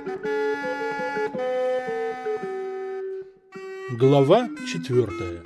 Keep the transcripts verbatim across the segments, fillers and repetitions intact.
Глава четвертая.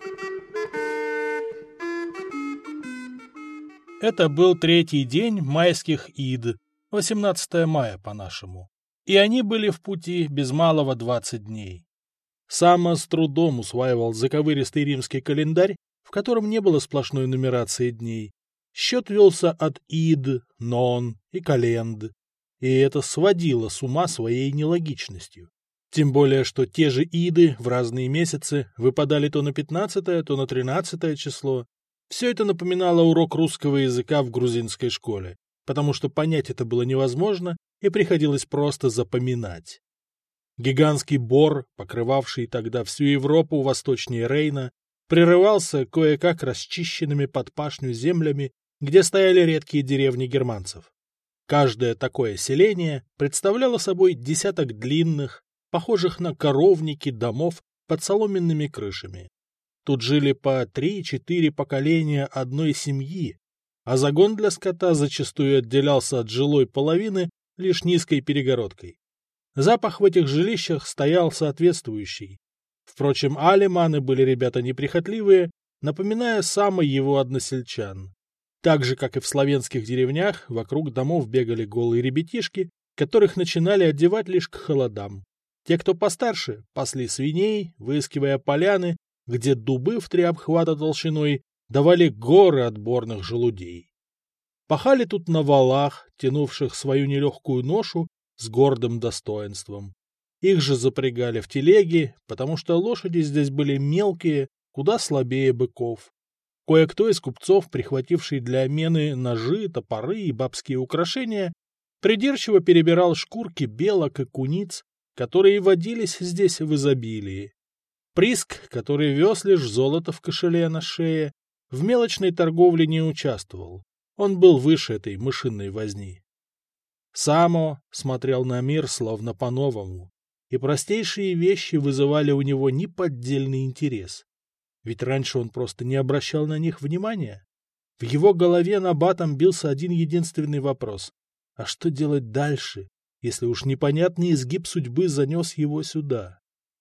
Это был третий день майских ид, восемнадцатое мая по-нашему, и они были в пути без малого двадцать дней. Сама с трудом усваивал заковыристый римский календарь, в котором не было сплошной нумерации дней. Счет велся от ид, нон и календ, и это сводило с ума своей нелогичностью. Тем более, что те же иды в разные месяцы выпадали то на пятнадцатое, то на тринадцатое число. Все это напоминало урок русского языка в грузинской школе, потому что понять это было невозможно и приходилось просто запоминать. Гигантский бор, покрывавший тогда всю Европу восточнее Рейна, прерывался кое-как расчищенными под пашню землями, где стояли редкие деревни германцев. Каждое такое селение представляло собой десяток длинных, похожих на коровники домов под соломенными крышами. Тут жили по три-четыре поколения одной семьи, а загон для скота зачастую отделялся от жилой половины лишь низкой перегородкой. Запах в этих жилищах стоял соответствующий. Впрочем, алиманы были ребята неприхотливые, напоминая самой его односельчан. Так же, как и в славянских деревнях, вокруг домов бегали голые ребятишки, которых начинали одевать лишь к холодам. Те, кто постарше, пасли свиней, выискивая поляны, где дубы в три обхвата толщиной давали горы отборных желудей. Пахали тут на валах, тянувших свою нелегкую ношу с гордым достоинством. Их же запрягали в телеги, потому что лошади здесь были мелкие, куда слабее быков. Кое-кто из купцов, прихвативший для обмены ножи, топоры и бабские украшения, придирчиво перебирал шкурки белок и куниц, которые водились здесь в изобилии. Приск, который вез лишь золото в кошеле на шее, в мелочной торговле не участвовал. Он был выше этой мышиной возни. Само смотрел на мир словно по-новому, и простейшие вещи вызывали у него неподдельный интерес. Ведь раньше он просто не обращал на них внимания. В его голове набатом бился один единственный вопрос. А что делать дальше, если уж непонятный изгиб судьбы занес его сюда?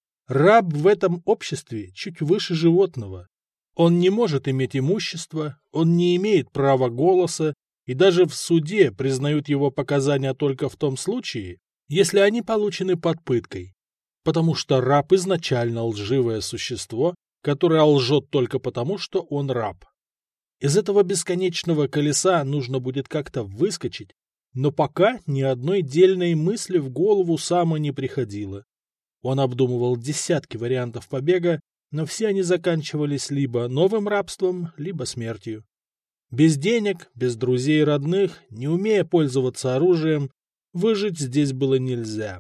Раб в этом обществе чуть выше животного. Он не может иметь имущества, он не имеет права голоса, и даже в суде признают его показания только в том случае, если они получены под пыткой. Потому что раб изначально лживое существо, которое лжет только потому, что он раб. Из этого бесконечного колеса нужно будет как-то выскочить, но пока ни одной дельной мысли в голову Само не приходило. Он обдумывал десятки вариантов побега, но все они заканчивались либо новым рабством, либо смертью. Без денег, без друзей и родных, не умея пользоваться оружием, выжить здесь было нельзя.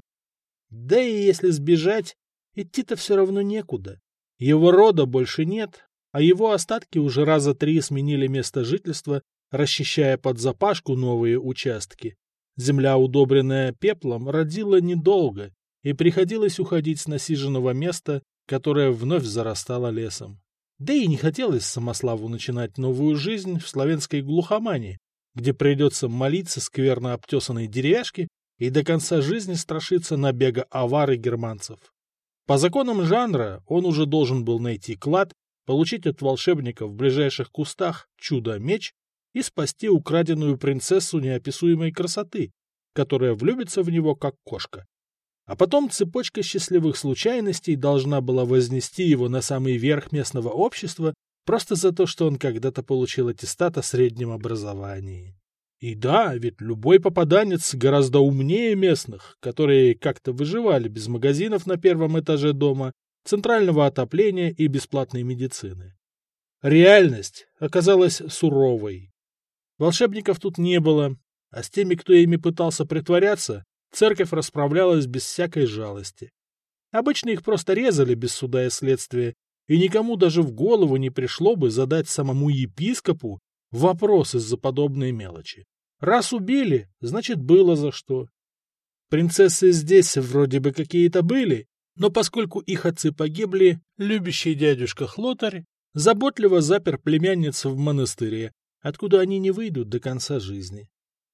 Да и если сбежать, идти-то все равно некуда. Его рода больше нет, а его остатки уже раза три сменили место жительства, расчищая под запашку новые участки. Земля, удобренная пеплом, родила недолго, и приходилось уходить с насиженного места, которое вновь зарастало лесом. Да и не хотелось Самославу начинать новую жизнь в славянской глухомане, где придется молиться скверно обтесанной деревяшке и до конца жизни страшиться набега авар и германцев. По законам жанра он уже должен был найти клад, получить от волшебника в ближайших кустах чудо-меч и спасти украденную принцессу неописуемой красоты, которая влюбится в него как кошка. А потом цепочка счастливых случайностей должна была вознести его на самый верх местного общества просто за то, что он когда-то получил аттестат о среднем образовании. И да, ведь любой попаданец гораздо умнее местных, которые как-то выживали без магазинов на первом этаже дома, центрального отопления и бесплатной медицины. Реальность оказалась суровой. Волшебников тут не было, а с теми, кто ими пытался притворяться, церковь расправлялась без всякой жалости. Обычно их просто резали без суда и следствия, и никому даже в голову не пришло бы задать самому епископу вопрос из-за подобной мелочи. Раз убили, значит, было за что. Принцессы здесь вроде бы какие-то были, но поскольку их отцы погибли, любящий дядюшка Хлотарь заботливо запер племянниц в монастыре, откуда они не выйдут до конца жизни.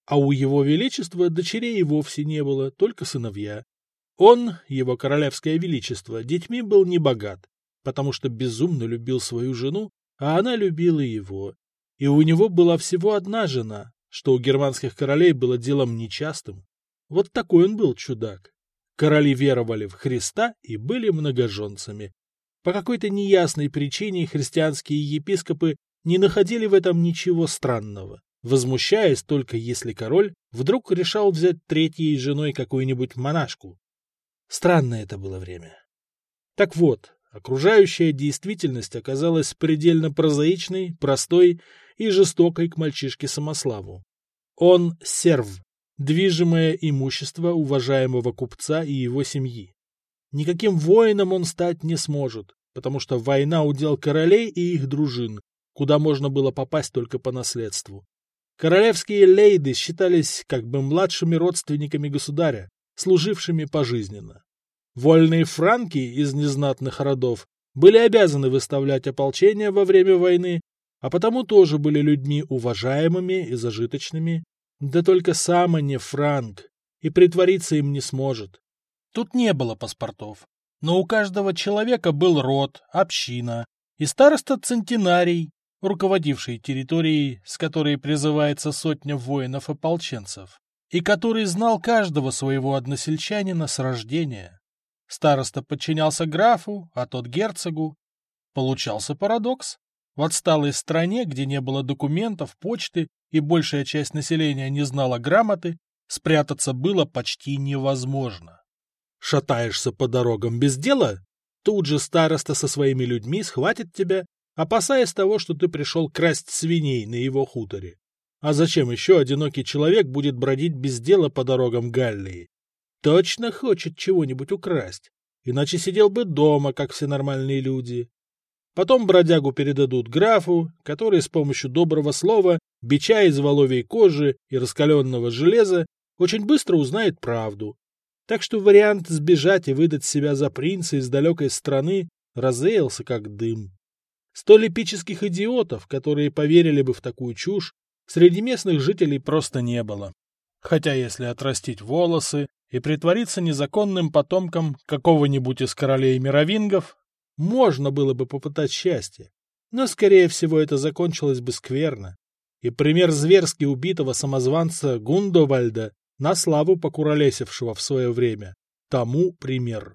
а у его величества дочерей и вовсе не было, только сыновья. Он, его королевское величество, детьми был не богат, потому что безумно любил свою жену, а она любила его. И у него была всего одна жена, что у германских королей было делом нечастым. Вот такой он был чудак. Короли веровали в Христа и были многоженцами. По какой-то неясной причине христианские епископы не находили в этом ничего странного, возмущаясь только если король вдруг решал взять третьей женой какую-нибудь монашку. Странное это было время. Так вот, окружающая действительность оказалась предельно прозаичной, простой и жестокой к мальчишке Самославу. Он серв, движимое имущество уважаемого купца и его семьи. Никаким воином он стать не сможет, потому что война удел королей и их дружин, куда можно было попасть только по наследству. Королевские лейды считались как бы младшими родственниками государя, служившими пожизненно. Вольные франки из незнатных родов были обязаны выставлять ополчение во время войны, а потому тоже были людьми уважаемыми и зажиточными, да только сам не франк, и притвориться им не сможет. Тут не было паспортов, но у каждого человека был род, община и староста-центенарий, руководивший территорией, с которой призывается сотня воинов-ополченцев, и который знал каждого своего односельчанина с рождения. Староста подчинялся графу, а тот герцогу. Получался парадокс. В отсталой стране, где не было документов, почты и большая часть населения не знала грамоты, спрятаться было почти невозможно. Шатаешься по дорогам без дела? Тут же староста со своими людьми схватит тебя, опасаясь того, что ты пришел красть свиней на его хуторе. А зачем еще одинокий человек будет бродить без дела по дорогам Галлии? Точно хочет чего-нибудь украсть, иначе сидел бы дома, как все нормальные люди. Потом бродягу передадут графу, который с помощью доброго слова, бича из воловьей кожи и раскаленного железа очень быстро узнает правду. Так что вариант сбежать и выдать себя за принца из далекой страны развеялся как дым. Столь эпических идиотов, которые поверили бы в такую чушь, среди местных жителей просто не было. Хотя если отрастить волосы и притвориться незаконным потомком какого-нибудь из королей-мировингов, можно было бы попытать счастье. Но, скорее всего, это закончилось бы скверно. И пример зверски убитого самозванца Гундовальда, на славу покуролесившего в свое время, тому пример.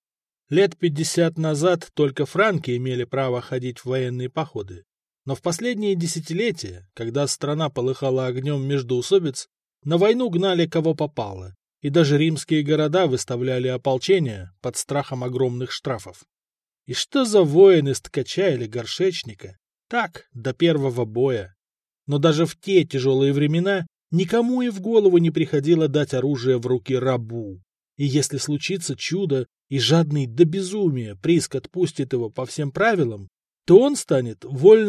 Лет пятьдесят назад только франки имели право ходить в военные походы. Но в последние десятилетия, когда страна полыхала огнем междоусобиц, на войну гнали кого попало, и даже римские города выставляли ополчение под страхом огромных штрафов. И что за воин из ткача или горшечника? Так, до первого боя. Но даже в те тяжелые времена никому и в голову не приходило дать оружие в руки рабу. И если случится чудо, и жадный до безумия Приск отпустит его по всем правилам, то он станет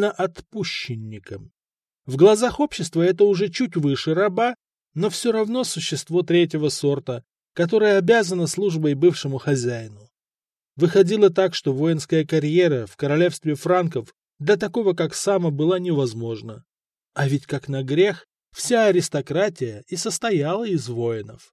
вольноотпущенником. В глазах общества это уже чуть выше раба, но все равно существо третьего сорта, которое обязано службой бывшему хозяину. Выходило так, что воинская карьера в королевстве франков для такого, как Сама, была невозможна. А ведь, как на грех, вся аристократия и состояла из воинов.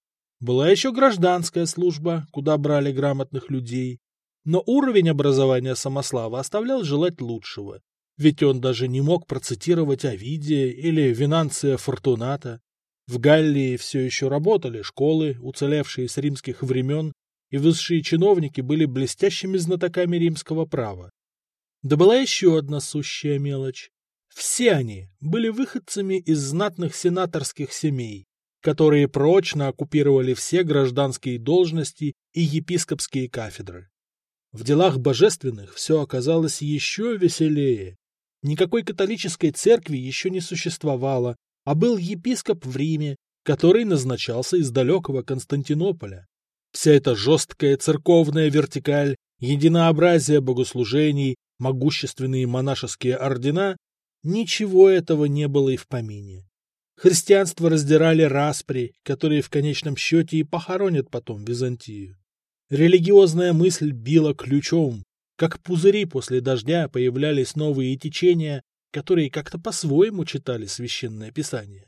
Была еще гражданская служба, куда брали грамотных людей, но уровень образования Самослава оставлял желать лучшего, ведь он даже не мог процитировать Овидия или Венанция Фортуната. В Галлии все еще работали школы, уцелевшие с римских времен, и высшие чиновники были блестящими знатоками римского права. Да была еще одна сущая мелочь. Все они были выходцами из знатных сенаторских семей, которые прочно оккупировали все гражданские должности и епископские кафедры. В делах божественных все оказалось еще веселее. Никакой католической церкви еще не существовало, а был епископ в Риме, который назначался из далекого Константинополя. Вся эта жесткая церковная вертикаль, единообразие богослужений, могущественные монашеские ордена — ничего этого не было и в помине. Христианство раздирали распри, которые в конечном счете и похоронят потом Византию. Религиозная мысль била ключом, как пузыри после дождя появлялись новые течения, которые как-то по-своему читали священное писание.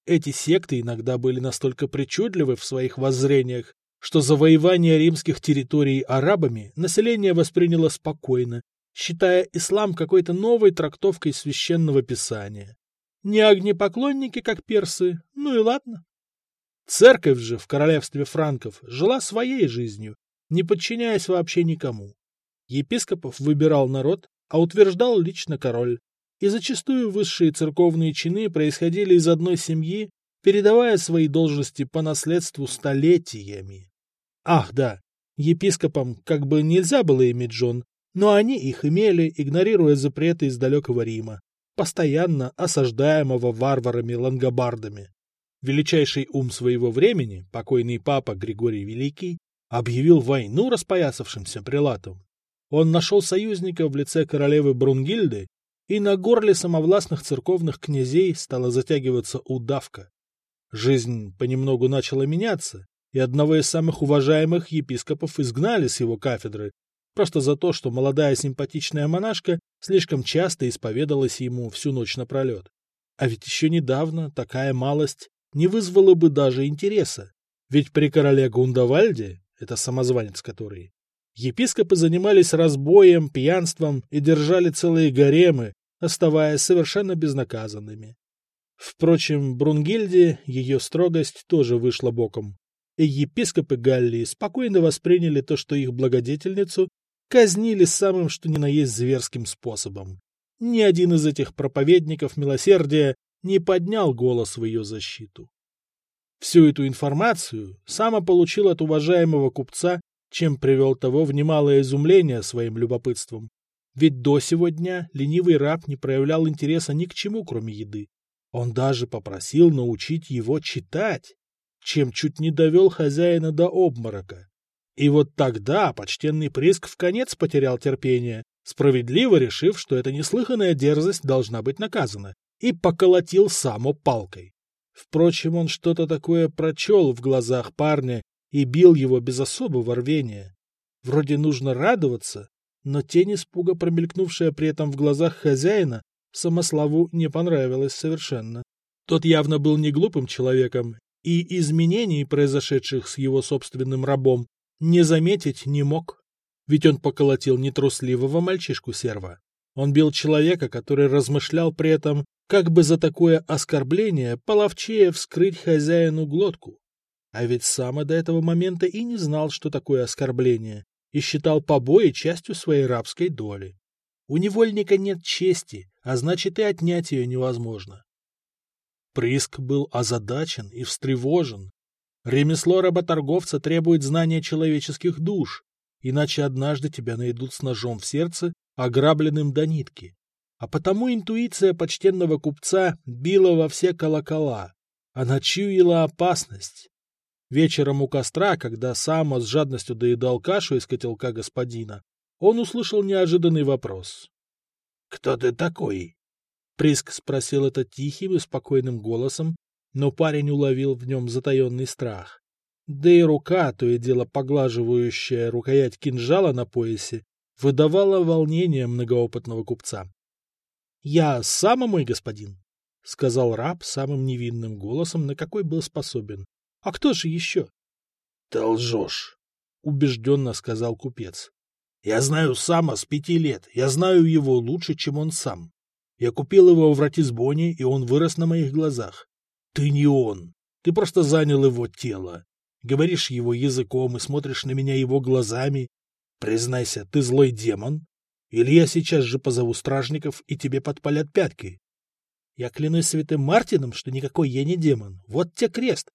Эти секты иногда были настолько причудливы в своих воззрениях, что завоевание римских территорий арабами население восприняло спокойно, считая ислам какой-то новой трактовкой священного писания. Не огнепоклонники, как персы, ну и ладно. Церковь же в королевстве франков жила своей жизнью, не подчиняясь вообще никому. Епископов выбирал народ, а утверждал лично король. И зачастую высшие церковные чины происходили из одной семьи, передавая свои должности по наследству столетиями. Ах да, епископам как бы нельзя было иметь жен, но они их имели, игнорируя запреты из далекого Рима, постоянно осаждаемого варварами-лангобардами. Величайший ум своего времени, покойный папа Григорий Великий, объявил войну распоясавшимся прелатам. Он нашел союзника в лице королевы Брунгильды, и на горле самовластных церковных князей стала затягиваться удавка. Жизнь понемногу начала меняться, и одного из самых уважаемых епископов изгнали с его кафедры, просто за то, что молодая симпатичная монашка слишком часто исповедалась ему всю ночь напролет. А ведь еще недавно такая малость не вызвала бы даже интереса, ведь при короле Гундовальде, это самозванец который, епископы занимались разбоем, пьянством и держали целые гаремы, оставаясь совершенно безнаказанными. Впрочем, Брунгильде ее строгость тоже вышла боком, и епископы Галлии спокойно восприняли то, что их благодетельницу казнили самым что ни на есть зверским способом. Ни один из этих проповедников милосердия не поднял голос в ее защиту. Всю эту информацию Сама получил от уважаемого купца, чем привел того в немалое изумление своим любопытством. Ведь до сего дня ленивый раб не проявлял интереса ни к чему, кроме еды. Он даже попросил научить его читать, чем чуть не довел хозяина до обморока. И вот тогда почтенный Приск вконец потерял терпение, справедливо решив, что эта неслыханная дерзость должна быть наказана, и поколотил Саму палкой. Впрочем, он что-то такое прочел в глазах парня и бил его без особого рвения. Вроде нужно радоваться, но тень испуга, промелькнувшая при этом в глазах хозяина, Самославу не понравилась совершенно. Тот явно был не глупым человеком, и изменений, произошедших с его собственным рабом, не заметить не мог. Ведь он поколотил нетрусливого мальчишку-серва. Он бил человека, который размышлял при этом, как бы за такое оскорбление половчее вскрыть хозяину глотку. А ведь Сама до этого момента и не знал, что такое оскорбление, и считал побои частью своей рабской доли. У невольника нет чести, а значит и отнять ее невозможно. Приск был озадачен и встревожен. Ремесло работорговца требует знания человеческих душ, иначе однажды тебя найдут с ножом в сердце, ограбленным до нитки. А потому интуиция почтенного купца била во все колокола. Она чуяла опасность. Вечером у костра, когда Сама с жадностью доедал кашу из котелка господина, он услышал неожиданный вопрос. — Кто ты такой? Приск спросил это тихим и спокойным голосом, но парень уловил в нем затаенный страх. Да и рука, то и дело поглаживающая рукоять кинжала на поясе, выдавала волнение многоопытного купца. — Я Сама, мой господин, — сказал раб самым невинным голосом, на какой был способен. — А кто же еще? — Ты лжешь, — убежденно сказал купец. — Я знаю Сама с пяти лет, я знаю его лучше, чем он сам. Я купил его в Ратисбоне, и он вырос на моих глазах. Ты не он, ты просто занял его тело. Говоришь его языком и смотришь на меня его глазами. Признайся, ты злой демон? Или я сейчас же позову стражников, и тебе подпалят пятки? Я клянусь святым Мартином, что никакой я не демон. Вот те крест.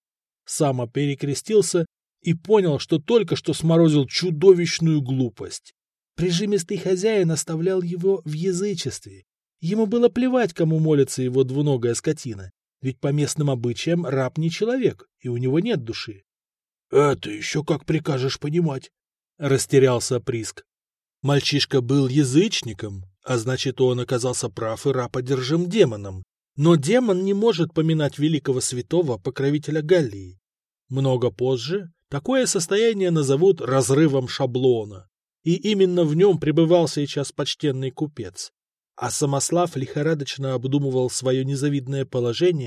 Сама перекрестился и понял, что только что сморозил чудовищную глупость. Прижимистый хозяин оставлял его в язычестве. Ему было плевать, кому молится его двуногая скотина, ведь по местным обычаям раб не человек, и у него нет души. — Это еще как прикажешь понимать? — растерялся Приск. Мальчишка был язычником, а значит, он оказался прав и раб одержим демоном. Но демон не может поминать великого святого покровителя Галлии. Много позже такое состояние назовут разрывом шаблона. И именно в нем пребывал сейчас почтенный купец. А Самослав лихорадочно обдумывал свое незавидное положение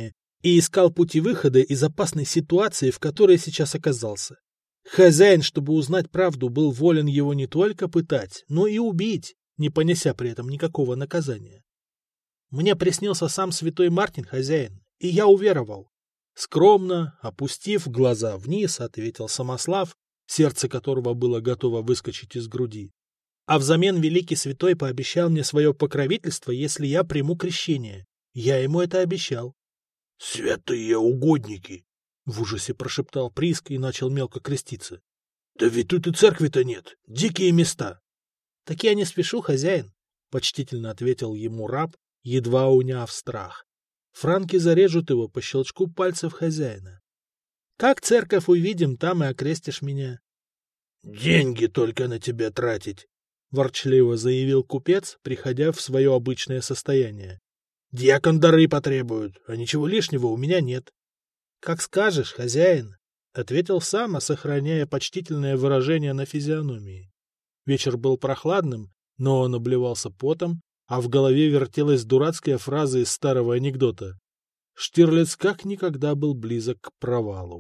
и искал пути выхода из опасной ситуации, в которой сейчас оказался. Хозяин, чтобы узнать правду, был волен его не только пытать, но и убить, не понеся при этом никакого наказания. Мне приснился сам святой Мартин, хозяин, и я уверовал. Скромно, опустив глаза вниз, ответил Самослав, сердце которого было готово выскочить из груди. А взамен великий святой пообещал мне свое покровительство, если я приму крещение. Я ему это обещал. — Святые угодники! — в ужасе прошептал Приск и начал мелко креститься. — Да ведь тут и церкви-то нет, дикие места. — Так я не спешу, хозяин, — почтительно ответил ему раб, едва уняв страх. Франки зарежут его по щелчку пальцев хозяина. — Как церковь увидим, там и окрестишь меня. — Деньги только на тебя тратить, — ворчливо заявил купец, приходя в свое обычное состояние. — Дьякон дары потребуют, а ничего лишнего у меня нет. — Как скажешь, хозяин, — ответил Сама, сохраняя почтительное выражение на физиономии. Вечер был прохладным, но он обливался потом, а в голове вертелась дурацкая фраза из старого анекдота. Штирлиц как никогда был близок к провалу.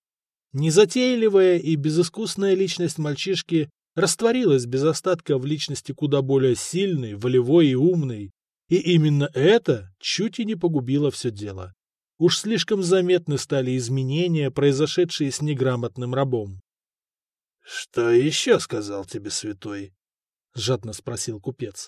Незатейливая и безыскусная личность мальчишки растворилась без остатка в личности куда более сильной, волевой и умной, и именно это чуть и не погубило все дело. Уж слишком заметны стали изменения, произошедшие с неграмотным рабом. — Что еще сказал тебе святой? — жадно спросил купец.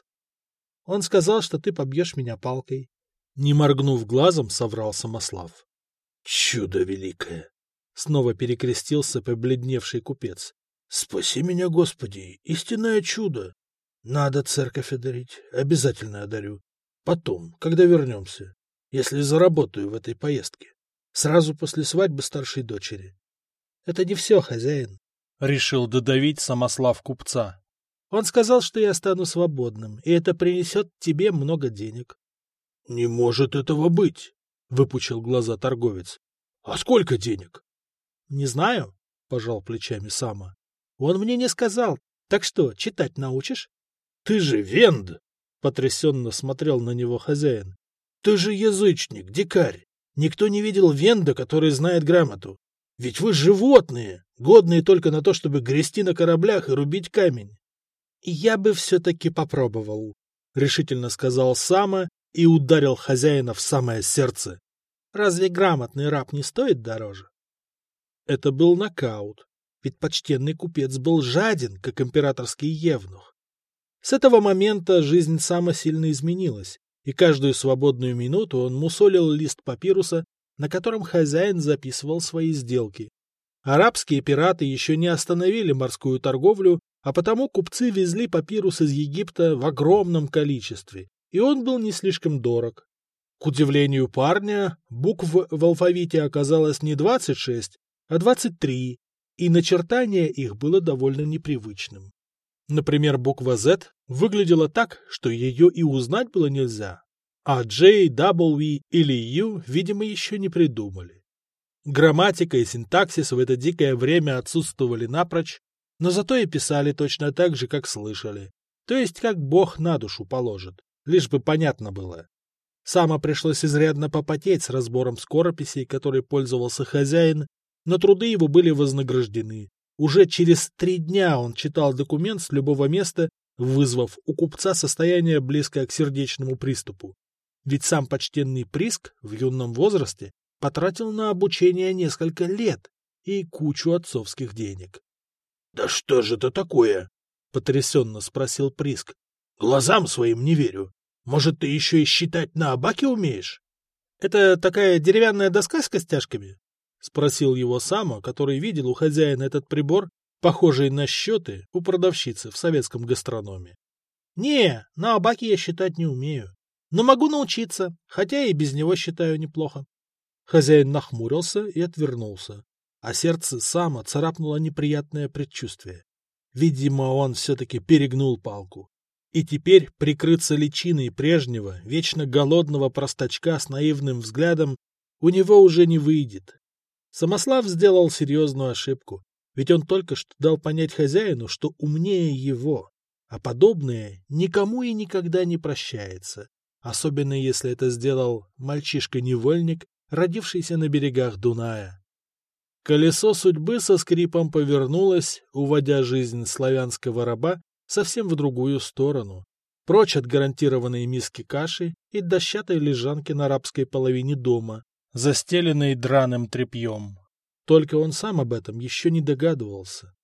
— Он сказал, что ты побьешь меня палкой. Не моргнув глазом, соврал Самослав. — Чудо великое! — снова перекрестился побледневший купец. — Спаси меня, Господи, истинное чудо! Надо церковь одарить, обязательно одарю. Потом, когда вернемся, если заработаю в этой поездке. Сразу после свадьбы старшей дочери. — Это не все, хозяин, — решил додавить Самослав купца. Он сказал, что я стану свободным, и это принесет тебе много денег. — Не может этого быть, — выпучил глаза торговец. — А сколько денег? — Не знаю, — пожал плечами Сама. — Он мне не сказал. Так что, читать научишь? — Ты же венд! — потрясенно смотрел на него хозяин. — Ты же язычник, дикарь. Никто не видел венда, который знает грамоту. Ведь вы животные, годные только на то, чтобы грести на кораблях и рубить камень. — Я бы все-таки попробовал, — решительно сказал Сама и ударил хозяина в самое сердце. Разве грамотный раб не стоит дороже? Это был нокаут, ведь почтенный купец был жаден, как императорский евнух. С этого момента жизнь Сама сильно изменилась, и каждую свободную минуту он мусолил лист папируса, на котором хозяин записывал свои сделки. Арабские пираты еще не остановили морскую торговлю, а потому купцы везли папирус из Египта в огромном количестве, и он был не слишком дорог. К удивлению парня, букв в алфавите оказалось не двадцать шесть, а двадцать три, и начертание их было довольно непривычным. Например, буква Z выглядела так, что ее и узнать было нельзя, а J, W или U, видимо, еще не придумали. Грамматика и синтаксис в это дикое время отсутствовали напрочь, но зато и писали точно так же, как слышали, то есть как Бог на душу положит, лишь бы понятно было. Само пришлось изрядно попотеть с разбором скорописей, которой пользовался хозяин, но труды его были вознаграждены. Уже через три дня он читал документ с любого места, вызвав у купца состояние, близкое к сердечному приступу. Ведь сам почтенный Приск в юном возрасте потратил на обучение несколько лет и кучу отцовских денег. — Да что же это такое? — потрясенно спросил Приск. — Глазам своим не верю. Может, ты еще и считать на абаке умеешь? — Это такая деревянная доска с костяшками? — спросил его Само, который видел у хозяина этот прибор, похожий на счеты у продавщицы в советском гастрономе. — Не, на абаке я считать не умею. Но могу научиться, хотя и без него считаю неплохо. Хозяин нахмурился и отвернулся, а сердце Само царапнуло неприятное предчувствие. Видимо, он все-таки перегнул палку. И теперь прикрыться личиной прежнего, вечно голодного простачка с наивным взглядом у него уже не выйдет. Самослав сделал серьезную ошибку, ведь он только что дал понять хозяину, что умнее его, а подобное никому и никогда не прощается, особенно если это сделал мальчишка-невольник, родившийся на берегах Дуная. Колесо судьбы со скрипом повернулось, уводя жизнь славянского раба совсем в другую сторону, прочь от гарантированной миски каши и дощатой лежанки на рабской половине дома, застеленной драным тряпьем. Только он сам об этом еще не догадывался.